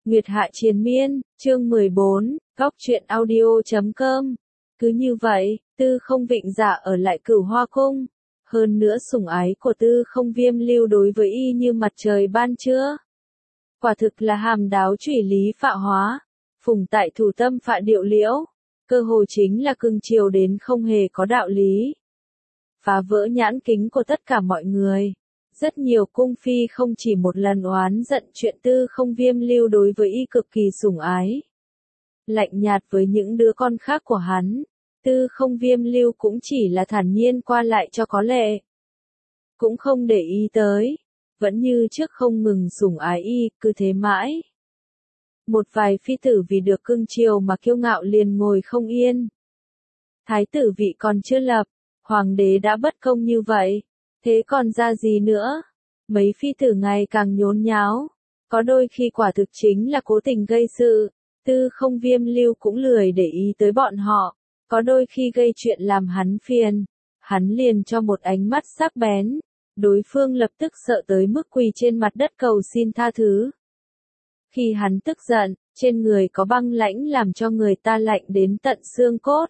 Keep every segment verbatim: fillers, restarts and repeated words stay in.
Nguyệt Hạ Triền Miên, chương mười bốn, góc truyện audio chấm com. Cứ như vậy, Tư Không Vịnh Dạ ở lại Cửu Hoa Cung. Hơn nữa sủng ái của Tư Không Viêm Lưu đối với y như mặt trời ban trưa. Quả thực là hàm đáo trủy lý phạ hóa, phùng tại thủ tâm phạ điệu liễu. Cơ hồ chính là cưng chiều đến không hề có đạo lý. Phá vỡ nhãn kính của tất cả mọi người. Rất nhiều cung phi không chỉ một lần oán giận chuyện Tư Không Viêm Lưu đối với y cực kỳ sủng ái. Lạnh nhạt với những đứa con khác của hắn, Tư Không Viêm Lưu cũng chỉ là thản nhiên qua lại cho có lệ. Cũng không để ý tới, vẫn như trước không ngừng sủng ái y, cứ thế mãi. Một vài phi tử vì được cưng chiều mà kiêu ngạo liền ngồi không yên. Thái tử vị còn chưa lập, hoàng đế đã bất công như vậy. Thế còn ra gì nữa? Mấy phi tử ngày càng nhốn nháo. Có đôi khi quả thực chính là cố tình gây sự. Tư Không Viêm Lưu cũng lười để ý tới bọn họ. Có đôi khi gây chuyện làm hắn phiền. Hắn liền cho một ánh mắt sắc bén. Đối phương lập tức sợ tới mức quỳ trên mặt đất cầu xin tha thứ. Khi hắn tức giận, trên người có băng lãnh làm cho người ta lạnh đến tận xương cốt.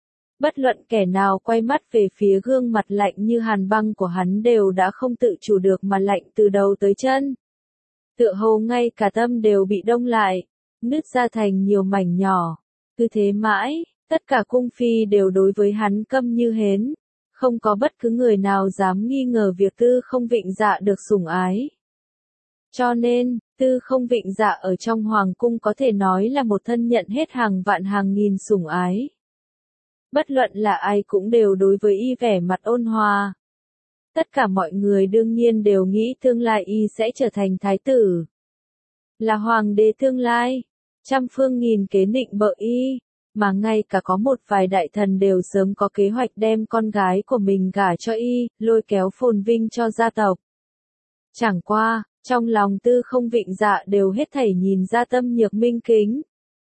Bất luận kẻ nào quay mắt về phía gương mặt lạnh như hàn băng của hắn đều đã không tự chủ được mà lạnh từ đầu tới chân. Tựa hồ ngay cả tâm đều bị đông lại, nứt ra thành nhiều mảnh nhỏ. Cứ thế mãi, tất cả cung phi đều đối với hắn câm như hến. Không có bất cứ người nào dám nghi ngờ việc Tư Không Vịnh Dạ được sủng ái. Cho nên, Tư Không Vịnh Dạ ở trong hoàng cung có thể nói là một thân nhận hết hàng vạn hàng nghìn sủng ái. Bất luận là ai cũng đều đối với y vẻ mặt ôn hòa. Tất cả mọi người đương nhiên đều nghĩ tương lai y sẽ trở thành thái tử. Là hoàng đế tương lai. Trăm phương nghìn kế nịnh bợ y. Mà ngay cả có một vài đại thần đều sớm có kế hoạch đem con gái của mình gả cho y, lôi kéo phồn vinh cho gia tộc. Chẳng qua, trong lòng Tư Không Vịnh Dạ đều hết thảy nhìn ra tâm nhược minh kính.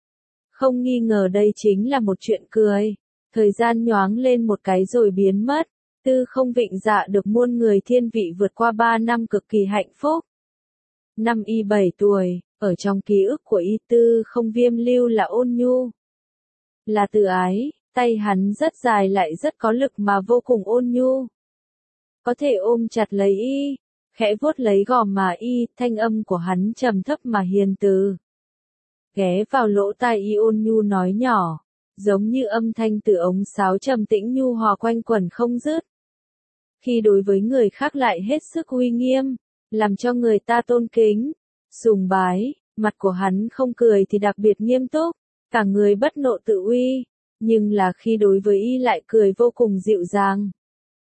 Không nghi ngờ đây chính là một chuyện cười. Thời gian nhoáng lên một cái rồi biến mất, Tư Không Vịnh Dạ được muôn người thiên vị vượt qua ba năm cực kỳ hạnh phúc. Năm y bảy tuổi, ở trong ký ức của y Tư Không Viêm Lưu là ôn nhu, là từ ái, tay hắn rất dài lại rất có lực mà vô cùng ôn nhu. Có thể ôm chặt lấy y, khẽ vuốt lấy gò má y, thanh âm của hắn trầm thấp mà hiền từ. Ghé vào lỗ tai y ôn nhu nói nhỏ. Giống như âm thanh từ ống sáo trầm tĩnh nhu hòa quanh quẩn không dứt. Khi đối với người khác lại hết sức uy nghiêm, làm cho người ta tôn kính, sùng bái, mặt của hắn không cười thì đặc biệt nghiêm túc, cả người bất nộ tự uy, nhưng là khi đối với y lại cười vô cùng dịu dàng.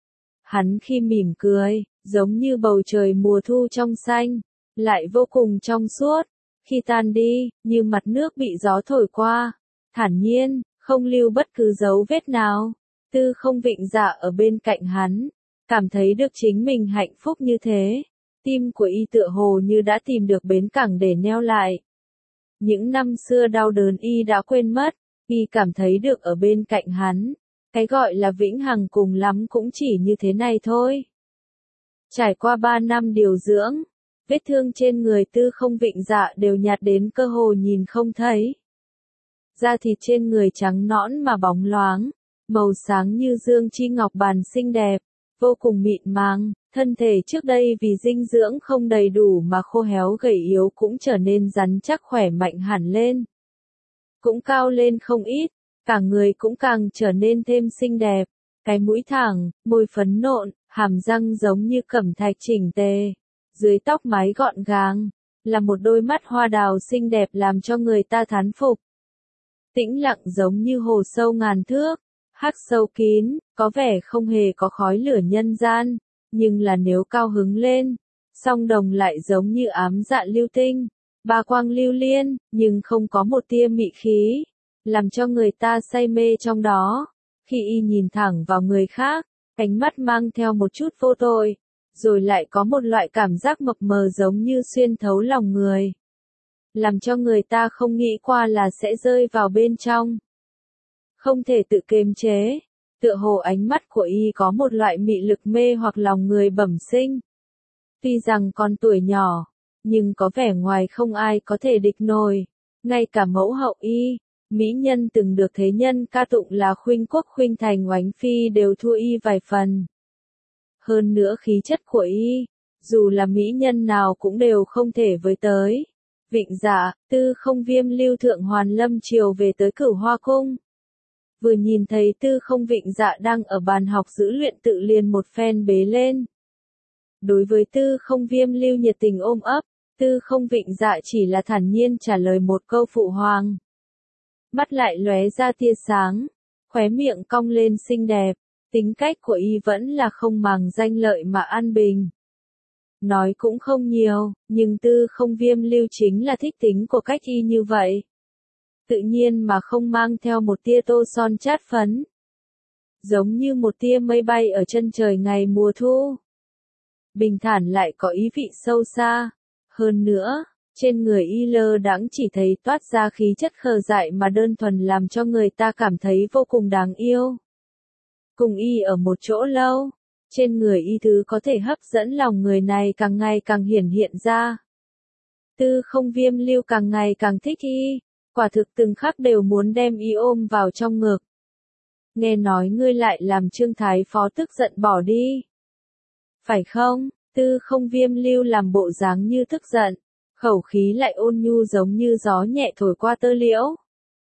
Hắn khi mỉm cười, giống như bầu trời mùa thu trong xanh, lại vô cùng trong suốt, khi tan đi, như mặt nước bị gió thổi qua, thản nhiên. Không lưu bất cứ dấu vết nào. Tư Không Vịnh Dạ ở bên cạnh hắn, cảm thấy được chính mình hạnh phúc như thế. Tim của y tựa hồ như đã tìm được bến cảng để neo lại. Những năm xưa đau đớn y đã quên mất, y cảm thấy được ở bên cạnh hắn. Cái gọi là vĩnh hằng cùng lắm cũng chỉ như thế này thôi. Trải qua ba năm điều dưỡng, vết thương trên người Tư Không Vịnh Dạ đều nhạt đến cơ hồ nhìn không thấy. Da thịt trên người trắng nõn mà bóng loáng, màu sáng như dương chi ngọc bàn xinh đẹp, vô cùng mịn màng, thân thể trước đây vì dinh dưỡng không đầy đủ mà khô héo gầy yếu cũng trở nên rắn chắc khỏe mạnh hẳn lên. Cũng cao lên không ít, cả người cũng càng trở nên thêm xinh đẹp, cái mũi thẳng, môi phấn nộn, hàm răng giống như cẩm thạch chỉnh tề, dưới tóc mái gọn gàng, là một đôi mắt hoa đào xinh đẹp làm cho người ta thán phục. Tĩnh lặng giống như hồ sâu ngàn thước, hắc sâu kín, có vẻ không hề có khói lửa nhân gian, nhưng là nếu cao hứng lên, song đồng lại giống như ám dạ lưu tinh, ba quang lưu liên, nhưng không có một tia mị khí, làm cho người ta say mê trong đó. Khi y nhìn thẳng vào người khác, ánh mắt mang theo một chút vô tội, rồi lại có một loại cảm giác mập mờ giống như xuyên thấu lòng người. Làm cho người ta không nghĩ qua là sẽ rơi vào bên trong. Không thể tự kiềm chế, tựa hồ ánh mắt của y có một loại mị lực mê hoặc lòng người bẩm sinh. Tuy rằng còn tuổi nhỏ, nhưng có vẻ ngoài không ai có thể địch nổi. Ngay cả mẫu hậu y, mỹ nhân từng được thế nhân ca tụng là khuynh quốc khuynh thành oánh phi đều thua y vài phần. Hơn nữa khí chất của y, dù là mỹ nhân nào cũng đều không thể với tới. Vịnh Dạ, Tư Không Viêm lưu thượng hoàn lâm triều về tới Cửu Hoa Cung. Vừa nhìn thấy Tư Không Vịnh Dạ đang ở bàn học giữ luyện tự liền một phen bế lên. Đối với Tư Không Viêm lưu nhiệt tình ôm ấp, Tư Không Vịnh Dạ chỉ là thản nhiên trả lời một câu phụ hoàng. Mắt lại lóe ra tia sáng, khóe miệng cong lên xinh đẹp, tính cách của y vẫn là không màng danh lợi mà an bình. Nói cũng không nhiều, nhưng Tư Không Viêm lưu chính là thích tính của cách y như vậy. Tự nhiên mà không mang theo một tia tô son chát phấn. Giống như một tia mây bay ở chân trời ngày mùa thu. Bình thản lại có ý vị sâu xa. Hơn nữa, trên người y lơ đãng chỉ thấy toát ra khí chất khờ dại mà đơn thuần làm cho người ta cảm thấy vô cùng đáng yêu. Cùng y ở một chỗ lâu, trên người y thứ có thể hấp dẫn lòng người này càng ngày càng hiển hiện ra. Tư Không Viêm lưu càng ngày càng thích y, quả thực từng khắc đều muốn đem y ôm vào trong ngực. Nghe nói ngươi lại làm Trương Thái Phó tức giận bỏ đi. Phải không? Tư Không Viêm lưu làm bộ dáng như tức giận, khẩu khí lại ôn nhu giống như gió nhẹ thổi qua tơ liễu.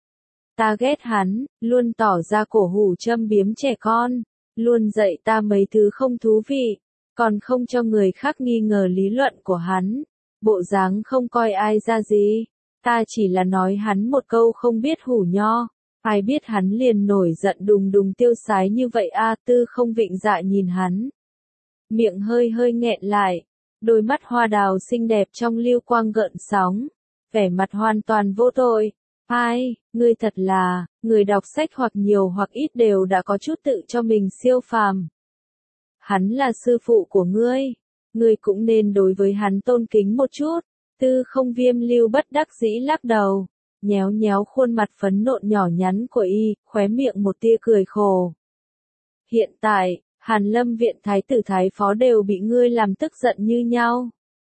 Ta ghét hắn, luôn tỏ ra cổ hủ châm biếm trẻ con, luôn dạy ta mấy thứ không thú vị, còn không cho người khác nghi ngờ lý luận của hắn, bộ dáng không coi ai ra gì. Ta chỉ là nói hắn một câu không biết hủ nho, ai biết hắn liền nổi giận đùng đùng tiêu sái như vậy a. Tư Không Vịnh Dạ nhìn hắn, miệng hơi hơi nghẹn lại, đôi mắt hoa đào xinh đẹp trong lưu quang gợn sóng, vẻ mặt hoàn toàn vô tội. Ai, ngươi thật là, người đọc sách hoặc nhiều hoặc ít đều đã có chút tự cho mình siêu phàm. Hắn là sư phụ của ngươi, ngươi cũng nên đối với hắn tôn kính một chút. Tư Không Viêm lưu bất đắc dĩ lắc đầu, nhéo nhéo khuôn mặt phấn nộn nhỏ nhắn của y, khóe miệng một tia cười khổ. Hiện tại, Hàn Lâm viện thái tử thái phó đều bị ngươi làm tức giận như nhau.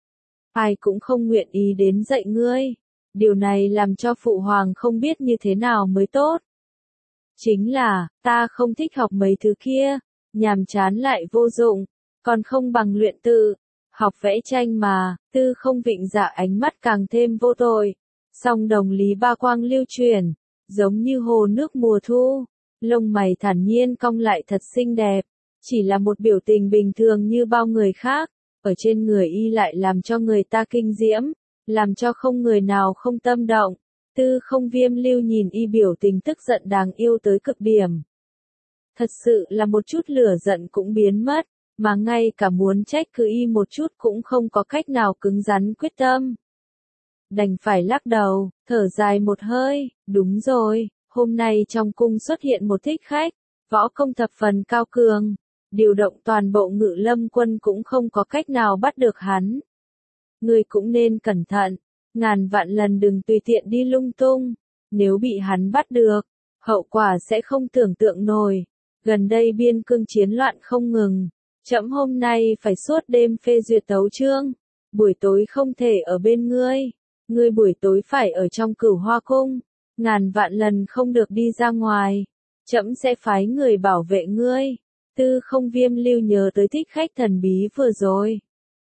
Ai cũng không nguyện ý đến dạy ngươi. Điều này làm cho phụ hoàng không biết như thế nào mới tốt. Chính là, ta không thích học mấy thứ kia, nhàm chán lại vô dụng, còn không bằng luyện tự, học vẽ tranh mà. Tư Không Vịnh Dạ ánh mắt càng thêm vô tội, song đồng lý ba quang lưu chuyển, giống như hồ nước mùa thu, lông mày thản nhiên cong lại thật xinh đẹp, chỉ là một biểu tình bình thường như bao người khác, ở trên người y lại làm cho người ta kinh diễm, làm cho không người nào không tâm động. Tư Không Viêm lưu nhìn y biểu tình tức giận đáng yêu tới cực điểm. Thật sự là một chút lửa giận cũng biến mất, mà ngay cả muốn trách cứ y một chút cũng không có cách nào cứng rắn quyết tâm. Đành phải lắc đầu, thở dài một hơi, đúng rồi, hôm nay trong cung xuất hiện một thích khách, võ công thập phần cao cường, điều động toàn bộ Ngự Lâm quân cũng không có cách nào bắt được hắn. Ngươi cũng nên cẩn thận, ngàn vạn lần đừng tùy tiện đi lung tung, nếu bị hắn bắt được, hậu quả sẽ không tưởng tượng nổi. Gần đây biên cương chiến loạn không ngừng, trẫm hôm nay phải suốt đêm phê duyệt tấu chương, buổi tối không thể ở bên ngươi, ngươi buổi tối phải ở trong Cửu Hoa Cung, ngàn vạn lần không được đi ra ngoài, trẫm sẽ phái người bảo vệ ngươi. Tư Không Viêm lưu nhớ tới thích khách thần bí vừa rồi.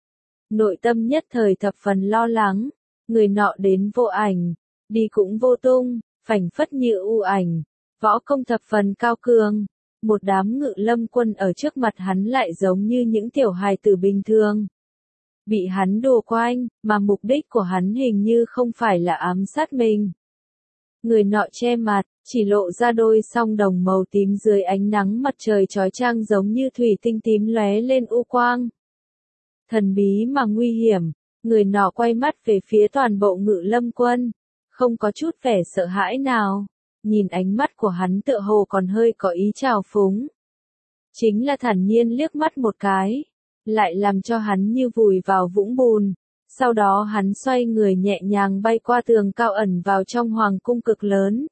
Nội tâm nhất thời thập phần lo lắng, người nọ đến vô ảnh, đi cũng vô tung, phảnh phất như u ảnh, võ công thập phần cao cường, một đám Ngự Lâm quân ở trước mặt hắn lại giống như những tiểu hài tử bình thường. Bị hắn đùa quanh, mà mục đích của hắn hình như không phải là ám sát mình. Người nọ che mặt, chỉ lộ ra đôi song đồng màu tím dưới ánh nắng mặt trời chói chang giống như thủy tinh tím lóe lên u quang. Thần bí mà nguy hiểm, người nọ quay mắt về phía toàn bộ Ngự Lâm quân, không có chút vẻ sợ hãi nào, nhìn ánh mắt của hắn tựa hồ còn hơi có ý trào phúng. Chính là thản nhiên liếc mắt một cái, lại làm cho hắn như vùi vào vũng bùn, sau đó hắn xoay người nhẹ nhàng bay qua tường cao ẩn vào trong hoàng cung cực lớn.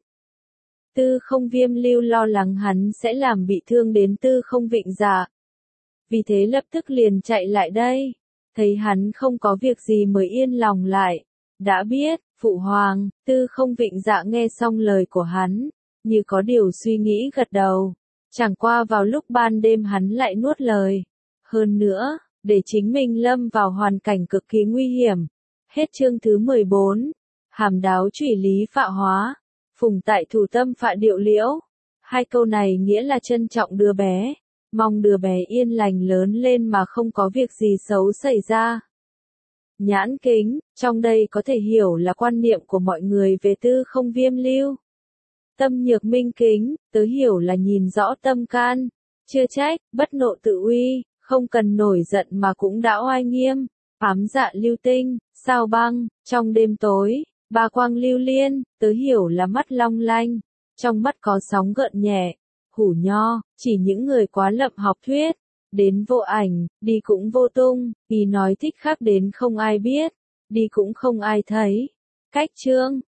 Tư Không Viêm lưu lo lắng hắn sẽ làm bị thương đến Tư Không Vịnh Dạ. Vì thế lập tức liền chạy lại đây. thấy hắn không có việc gì mới yên lòng lại. Đã biết, phụ hoàng, Tư Không Vịnh Dạ nghe xong lời của hắn, như có điều suy nghĩ gật đầu. Chẳng qua vào lúc ban đêm hắn lại nuốt lời. Hơn nữa, để chính mình lâm vào hoàn cảnh cực kỳ nguy hiểm. Hết chương thứ mười bốn. Hàm đáo trụy lý phạ hóa. Phùng tại thủ tâm phạ điệu liễu. Hai câu này nghĩa là trân trọng đứa bé. Mong đứa bé yên lành lớn lên mà không có việc gì xấu xảy ra. Nhãn kính, trong đây có thể hiểu là quan niệm của mọi người về Tư Không Viêm Lưu. Tâm nhược minh kính, tớ hiểu là nhìn rõ tâm can. Chưa trách, bất nộ tự uy, không cần nổi giận mà cũng đã oai nghiêm. Ám dạ lưu tinh, sao băng, trong đêm tối, ba quang lưu liên, tớ hiểu là mắt long lanh. Trong mắt có sóng gợn nhẹ, hủ nho, chỉ những người quá lậm học thuyết. Đến vô ảnh, đi cũng vô tung, ý nói thích khác đến không ai biết, đi cũng không ai thấy. Cách chương